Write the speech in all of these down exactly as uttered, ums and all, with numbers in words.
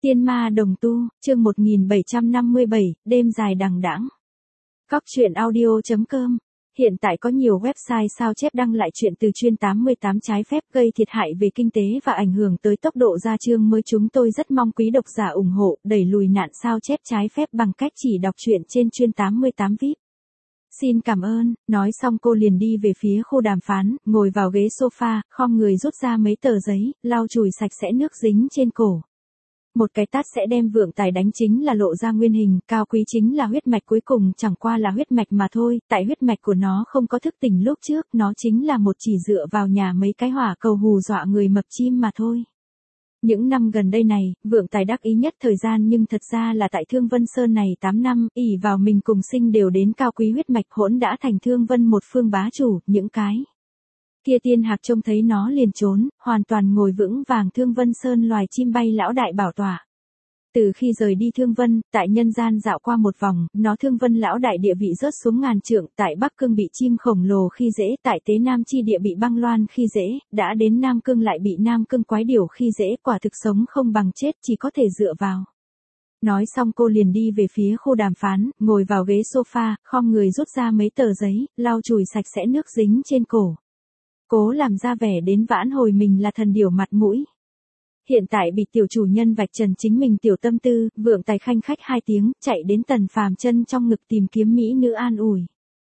Tiên ma đồng tu, chương một nghìn bảy trăm năm mươi bảy, đêm dài đằng đẵng. Cóc truyện audio chấm com. Hiện tại có nhiều website sao chép đăng lại chuyện từ chuyên tám mươi tám trái phép gây thiệt hại về kinh tế và ảnh hưởng tới tốc độ ra chương mới. Chúng tôi rất mong quý độc giả ủng hộ, đẩy lùi nạn sao chép trái phép bằng cách chỉ đọc truyện trên chuyên tám mươi tám vi ai pi. Xin cảm ơn, nói xong cô liền đi về phía khu đàm phán, ngồi vào ghế sofa, khom người rút ra mấy tờ giấy, lau chùi sạch sẽ nước dính trên cổ. Một cái tát sẽ đem Vượng Tài đánh chính là lộ ra nguyên hình, Cao Quý chính là huyết mạch cuối cùng chẳng qua là huyết mạch mà thôi, tại huyết mạch của nó không có thức tỉnh lúc trước, nó chính là một chỉ dựa vào nhà mấy cái hỏa cầu hù dọa người mập chim mà thôi. Những năm gần đây này, Vượng Tài đắc ý nhất thời gian nhưng thật ra là tại Thương Vân Sơn này tám năm, ỷ vào mình cùng sinh đều đến Cao Quý huyết mạch hỗn đã thành Thương Vân một phương bá chủ, những cái kia tiên hạc trông thấy nó liền trốn, hoàn toàn ngồi vững vàng Thương Vân Sơn loài chim bay lão đại bảo tọa. Từ khi rời đi Thương Vân, tại nhân gian dạo qua một vòng, nó Thương Vân lão đại địa vị rớt xuống ngàn trượng, tại Bắc Cương bị chim khổng lồ khi dễ, tại Tế Nam chi địa bị băng loan khi dễ, đã đến Nam Cương lại bị Nam Cương quái điểu khi dễ, quả thực sống không bằng chết, chỉ có thể dựa vào. Nói xong cô liền đi về phía khu đàm phán, ngồi vào ghế sofa, khom người rút ra mấy tờ giấy, lau chùi sạch sẽ nước dính trên cổ. Cố làm ra vẻ đến vãn hồi mình là thần điểu mặt mũi. Hiện tại bị tiểu chủ nhân vạch trần chính mình tiểu tâm tư, Vượng Tài khanh khách hai tiếng, chạy đến Tần Phàm Chân trong ngực tìm kiếm mỹ nữ an ủi.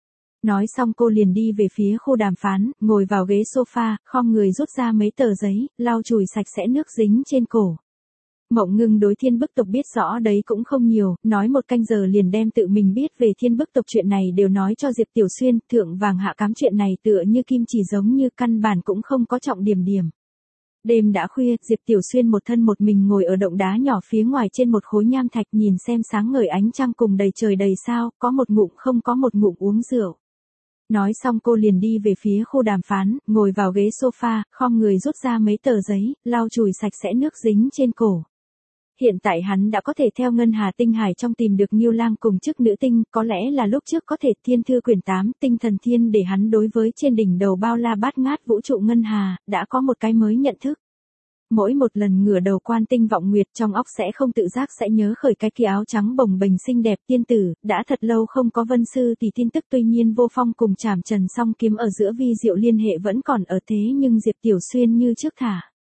Nói xong cô liền đi về phía khu đàm phán, ngồi vào ghế sofa, khom người rút ra mấy tờ giấy, lau chùi sạch sẽ nước dính trên cổ. Mộng Ngưng đối Thiên Bức tộc biết rõ đấy cũng không nhiều, nói một canh giờ liền đem tự mình biết về Thiên Bức tộc chuyện này đều nói cho Diệp Tiểu Xuyên, thượng vàng hạ cám chuyện này tựa như kim chỉ giống như căn bản cũng không có trọng điểm điểm. Đêm đã khuya, Diệp Tiểu Xuyên một thân một mình ngồi ở động đá nhỏ phía ngoài trên một khối nham thạch nhìn xem sáng ngời ánh trăng cùng đầy trời đầy sao, có một ngụm không có một ngụm uống rượu. Nói xong cô liền đi về phía khu đàm phán, ngồi vào ghế sofa, khom người rút ra mấy tờ giấy, lau chùi sạch sẽ nước dính trên cổ. Hiện tại hắn đã có thể theo Ngân Hà Tinh Hải trong tìm được Nhiêu Lang cùng chức nữ tinh, có lẽ là lúc trước có thể Thiên Thư quyển tám, tinh thần thiên để hắn đối với trên đỉnh đầu bao la bát ngát vũ trụ Ngân Hà, đã có một cái mới nhận thức. Mỗi một lần ngửa đầu quan tinh vọng nguyệt trong óc sẽ không tự giác sẽ nhớ khởi cái kia áo trắng bồng bềnh xinh đẹp tiên tử, đã thật lâu không có Vân Sư thì tin tức tuy nhiên Vô Phong cùng Trảm Trần song kiếm ở giữa vi diệu liên hệ vẫn còn ở thế nhưng Diệp Tiểu Xuyên như trước thả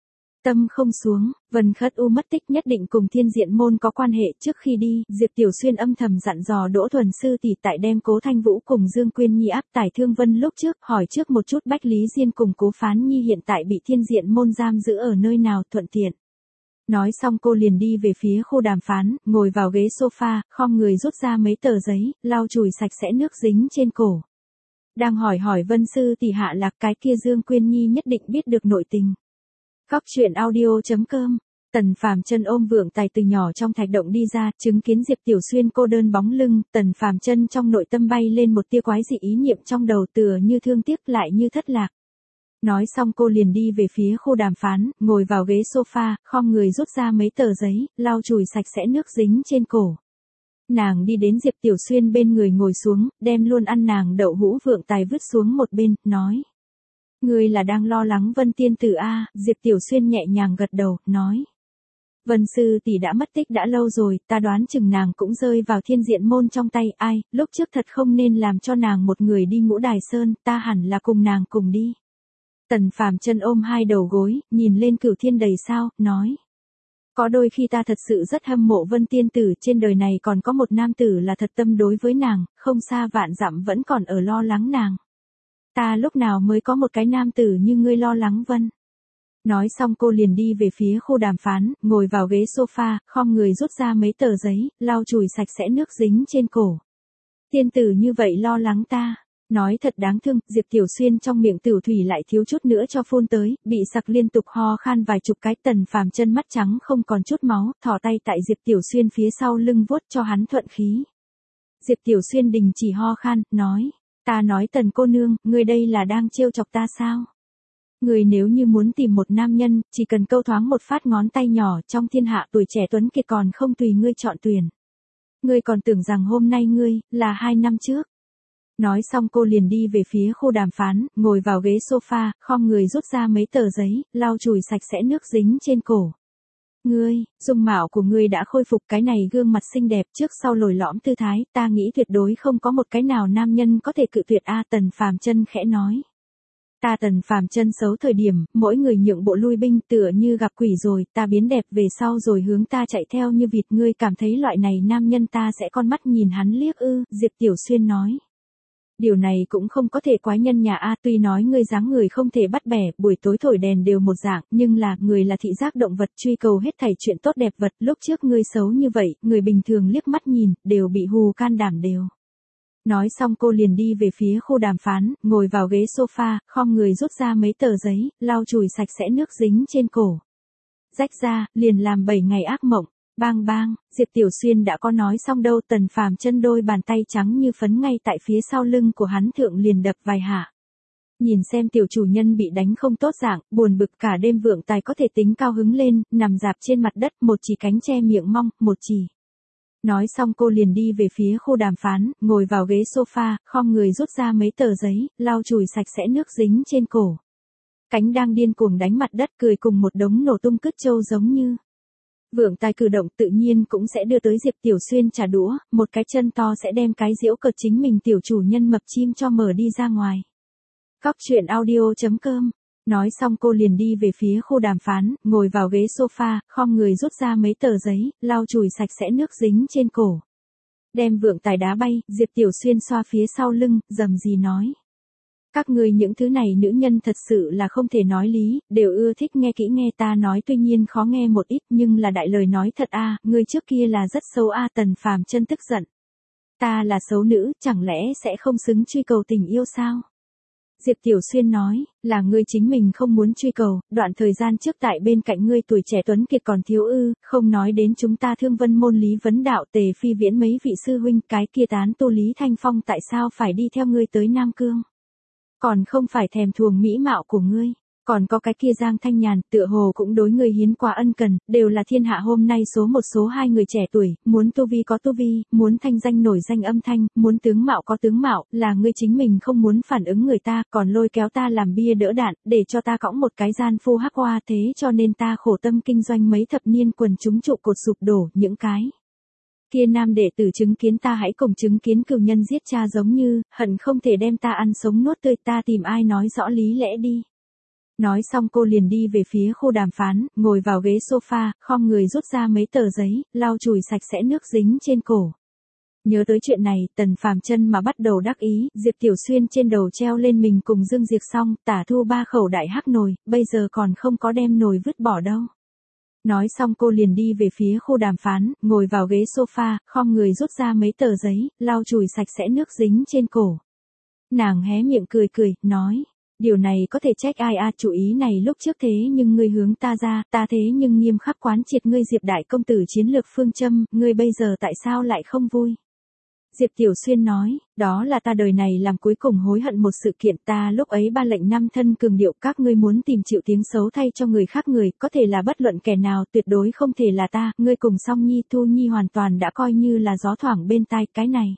tâm không xuống, Vân Khất U mất tích nhất định cùng Thiên Diện môn có quan hệ. Trước khi đi, Diệp Tiểu Xuyên âm thầm dặn dò Đỗ Thuần Sư tỷ tại đem Cố Thanh Vũ cùng Dương Quyên Nhi áp tải Thương Vân lúc trước, hỏi trước một chút Bách Lý Diên cùng Cố Phán Nhi hiện tại bị Thiên Diện môn giam giữ ở nơi nào thuận tiện. Nói xong cô liền đi về phía khu đàm phán, ngồi vào ghế sofa, khom người rút ra mấy tờ giấy, lau chùi sạch sẽ nước dính trên cổ. Đang hỏi hỏi Vân Sư tỷ hạ lạc cái kia Dương Quyên Nhi nhất định biết được nội tình. Cóc truyện audio chấm com. Tần Phàm Chân ôm Vượng Tài từ nhỏ trong thạch động đi ra, chứng kiến Diệp Tiểu Xuyên cô đơn bóng lưng, Tần Phàm Chân trong nội tâm bay lên một tia quái dị ý niệm trong đầu tựa như thương tiếc lại như thất lạc. Nói xong cô liền đi về phía khu đàm phán, ngồi vào ghế sofa, khom người rút ra mấy tờ giấy, lau chùi sạch sẽ nước dính trên cổ. Nàng đi đến Diệp Tiểu Xuyên bên người ngồi xuống, đem luôn ăn nàng đậu hũ Vượng Tài vứt xuống một bên, nói. Ngươi là đang lo lắng Vân tiên tử a? Diệp Tiểu Xuyên nhẹ nhàng gật đầu, nói. Vân Sư tỷ đã mất tích đã lâu rồi, ta đoán chừng nàng cũng rơi vào Thiên Diện môn trong tay, ai, lúc trước thật không nên làm cho nàng một người đi Ngũ Đài Sơn, ta hẳn là cùng nàng cùng đi. Tần Phàm Chân ôm hai đầu gối, nhìn lên cửu thiên đầy sao, nói. Có đôi khi ta thật sự rất hâm mộ Vân tiên tử, trên đời này còn có một nam tử là thật tâm đối với nàng, không xa vạn dặm vẫn còn ở lo lắng nàng. Ta lúc nào mới có một cái nam tử như ngươi lo lắng Vân. Nói xong cô liền đi về phía khu đàm phán, ngồi vào ghế sofa, khom người rút ra mấy tờ giấy, lau chùi sạch sẽ nước dính trên cổ. Tiên tử như vậy lo lắng ta. Nói thật đáng thương, Diệp Tiểu Xuyên trong miệng tiểu thủy lại thiếu chút nữa cho phun tới, bị sặc liên tục ho khan vài chục cái. Tần Phàm Chân mắt trắng không còn chút máu, thò tay tại Diệp Tiểu Xuyên phía sau lưng vuốt cho hắn thuận khí. Diệp Tiểu Xuyên đình chỉ ho khan, nói. Ta nói Tần cô nương, ngươi đây là đang trêu chọc ta sao? Ngươi nếu như muốn tìm một nam nhân, chỉ cần câu thoáng một phát ngón tay nhỏ trong thiên hạ tuổi trẻ tuấn kiệt còn không tùy ngươi chọn tuyển. Ngươi còn tưởng rằng hôm nay ngươi, là hai năm trước. Nói xong cô liền đi về phía khu đàm phán, ngồi vào ghế sofa, khom người rút ra mấy tờ giấy, lau chùi sạch sẽ nước dính trên cổ. Ngươi, dung mạo của ngươi đã khôi phục, cái này gương mặt xinh đẹp trước sau lồi lõm tư thái, ta nghĩ tuyệt đối không có một cái nào nam nhân có thể cự tuyệt a. Tần Phàm Chân khẽ nói. Ta Tần Phàm Chân xấu thời điểm, mỗi người nhượng bộ lui binh tựa như gặp quỷ rồi, ta biến đẹp về sau rồi hướng ta chạy theo như vịt, ngươi cảm thấy loại này nam nhân ta sẽ con mắt nhìn hắn liếc ư, Diệp Tiểu Xuyên nói. Điều này cũng không có thể quái nhân nhà a, tuy nói ngươi dáng người không thể bắt bẻ, buổi tối thổi đèn đều một dạng, nhưng là, người là thị giác động vật, truy cầu hết thảy chuyện tốt đẹp vật, lúc trước ngươi xấu như vậy, người bình thường liếc mắt nhìn, đều bị hù can đảm đều. Nói xong cô liền đi về phía khu đàm phán, ngồi vào ghế sofa, khom người rút ra mấy tờ giấy, lau chùi sạch sẽ nước dính trên cổ. Rách ra, liền làm bảy ngày ác mộng. Bang bang, Diệp Tiểu Xuyên đã có nói xong đâu. Tần Phàm Chân đôi bàn tay trắng như phấn ngay tại phía sau lưng của hắn thượng liền đập vài hạ. Nhìn xem tiểu chủ nhân bị đánh không tốt dạng, buồn bực cả đêm Vượng Tài có thể tính cao hứng lên, nằm dạp trên mặt đất, một chỉ cánh che miệng mong, một chỉ. Nói xong cô liền đi về phía khu đàm phán, ngồi vào ghế sofa, khom người rút ra mấy tờ giấy, lau chùi sạch sẽ nước dính trên cổ. Cánh đang điên cuồng đánh mặt đất, cười cùng một đống nổ tung cứt trâu giống như. Vượng Tài cử động tự nhiên cũng sẽ đưa tới Diệp Tiểu Xuyên trả đũa, một cái chân to sẽ đem cái giễu cợt chính mình tiểu chủ nhân mập chim cho mở đi ra ngoài. Cóc truyện audio chấm com. Nói xong cô liền đi về phía khu đàm phán, ngồi vào ghế sofa, khom người rút ra mấy tờ giấy, lau chùi sạch sẽ nước dính trên cổ. Đem Vượng Tài đá bay, Diệp Tiểu Xuyên xoa phía sau lưng, rầm rì nói. Các ngươi những thứ này nữ nhân thật sự là không thể nói lý, đều ưa thích nghe kỹ nghe ta nói, tuy nhiên khó nghe một ít nhưng là đại lời nói thật a, ngươi trước kia là rất xấu a. Tần Phàm Chân tức giận. Ta là xấu nữ, chẳng lẽ sẽ không xứng truy cầu tình yêu sao? Diệp Tiểu Xuyên nói, là ngươi chính mình không muốn truy cầu, đoạn thời gian trước tại bên cạnh ngươi tuổi trẻ tuấn kiệt còn thiếu ư, không nói đến chúng ta Thương Vân môn Lý Vấn Đạo Tề Phi Viễn mấy vị sư huynh, cái kia tán tu Lý Thanh Phong tại sao phải đi theo ngươi tới Nam Cương? Còn không phải thèm thuồng mỹ mạo của ngươi, còn có cái kia Giang Thanh Nhàn, tựa hồ cũng đối ngươi hiến quá ân cần, đều là thiên hạ hôm nay số một số hai người trẻ tuổi, muốn tu vi có tu vi, muốn thanh danh nổi danh âm thanh, muốn tướng mạo có tướng mạo, là ngươi chính mình không muốn phản ứng người ta, còn lôi kéo ta làm bia đỡ đạn, để cho ta cõng một cái gian phu hắc hoa, thế cho nên ta khổ tâm kinh doanh mấy thập niên, quần chúng trụ cột sụp đổ, những cái kia nam đệ tử chứng kiến ta hãy cùng chứng kiến cừu nhân giết cha giống như, hận không thể đem ta ăn sống nuốt tươi, ta tìm ai nói rõ lý lẽ đi. Nói xong cô liền đi về phía khu đàm phán, ngồi vào ghế sofa, khom người rút ra mấy tờ giấy, lau chùi sạch sẽ nước dính trên cổ. Nhớ tới chuyện này, Tần Phàm Chân mà bắt đầu đắc ý, Diệp Tiểu Xuyên trên đầu treo lên mình cùng Dương Diệp xong, tả thu ba khẩu đại hắc nồi, bây giờ còn không có đem nồi vứt bỏ đâu. Nói xong cô liền đi về phía khu đàm phán, ngồi vào ghế sofa, khom người rút ra mấy tờ giấy, lau chùi sạch sẽ nước dính trên cổ. Nàng hé miệng cười cười, nói, điều này có thể trách ai a, chủ ý này lúc trước thế nhưng ngươi hướng ta ra, ta thế nhưng nghiêm khắc quán triệt ngươi Diệp đại công tử chiến lược phương châm, ngươi bây giờ tại sao lại không vui? Diệp Tiểu Xuyên nói, đó là ta đời này làm cuối cùng hối hận một sự kiện, ta lúc ấy ba lệnh năm thân cường điệu, các ngươi muốn tìm chịu tiếng xấu thay cho người khác người, có thể là bất luận kẻ nào, tuyệt đối không thể là ta, ngươi cùng Song Nhi Thu Nhi hoàn toàn đã coi như là gió thoảng bên tai, cái này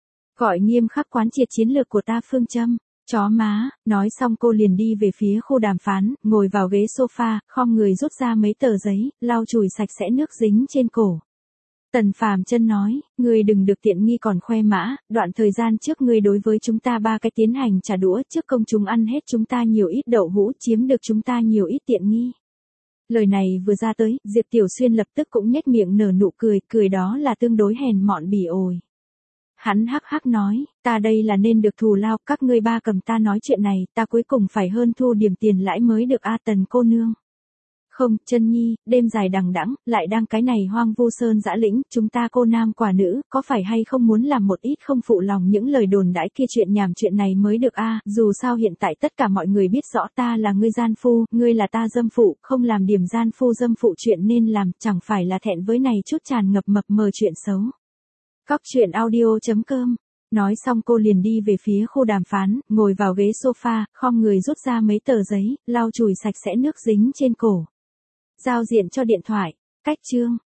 gọi nghiêm khắc quán triệt chiến lược của ta phương châm. Chó má, nói xong cô liền đi về phía khu đàm phán, ngồi vào ghế sofa, khom người rút ra mấy tờ giấy, lau chùi sạch sẽ nước dính trên cổ. Tần Phàm Chân nói, ngươi đừng được tiện nghi còn khoe mã, đoạn thời gian trước ngươi đối với chúng ta ba cái tiến hành trả đũa, trước công chúng ăn hết chúng ta nhiều ít đậu hũ, chiếm được chúng ta nhiều ít tiện nghi. Lời này vừa ra tới, Diệp Tiểu Xuyên lập tức cũng nhếch miệng nở nụ cười, cười đó là tương đối hèn mọn bỉ ổi. Hắn hắc hắc nói, ta đây là nên được thù lao, các ngươi ba cầm ta nói chuyện này, ta cuối cùng phải hơn thu điểm tiền lãi mới được a. Tần cô nương. Không, Chân Nhi, đêm dài đằng đẵng, lại đang cái này hoang vu sơn dã lĩnh, chúng ta cô nam quả nữ, có phải hay không muốn làm một ít không phụ lòng những lời đồn đãi kia, chuyện nhảm chuyện này mới được a. Dù sao hiện tại tất cả mọi người biết rõ ta là ngươi gian phu, ngươi là ta dâm phụ, không làm điểm gian phu dâm phụ chuyện nên làm, chẳng phải là thẹn với này chút tràn ngập mập mờ chuyện xấu. Cóc truyện audio chấm com. Nói xong cô liền đi về phía khu đàm phán, ngồi vào ghế sofa, khom người rút ra mấy tờ giấy, lau chùi sạch sẽ nước dính trên cổ. Giao diện cho điện thoại. Cách chương.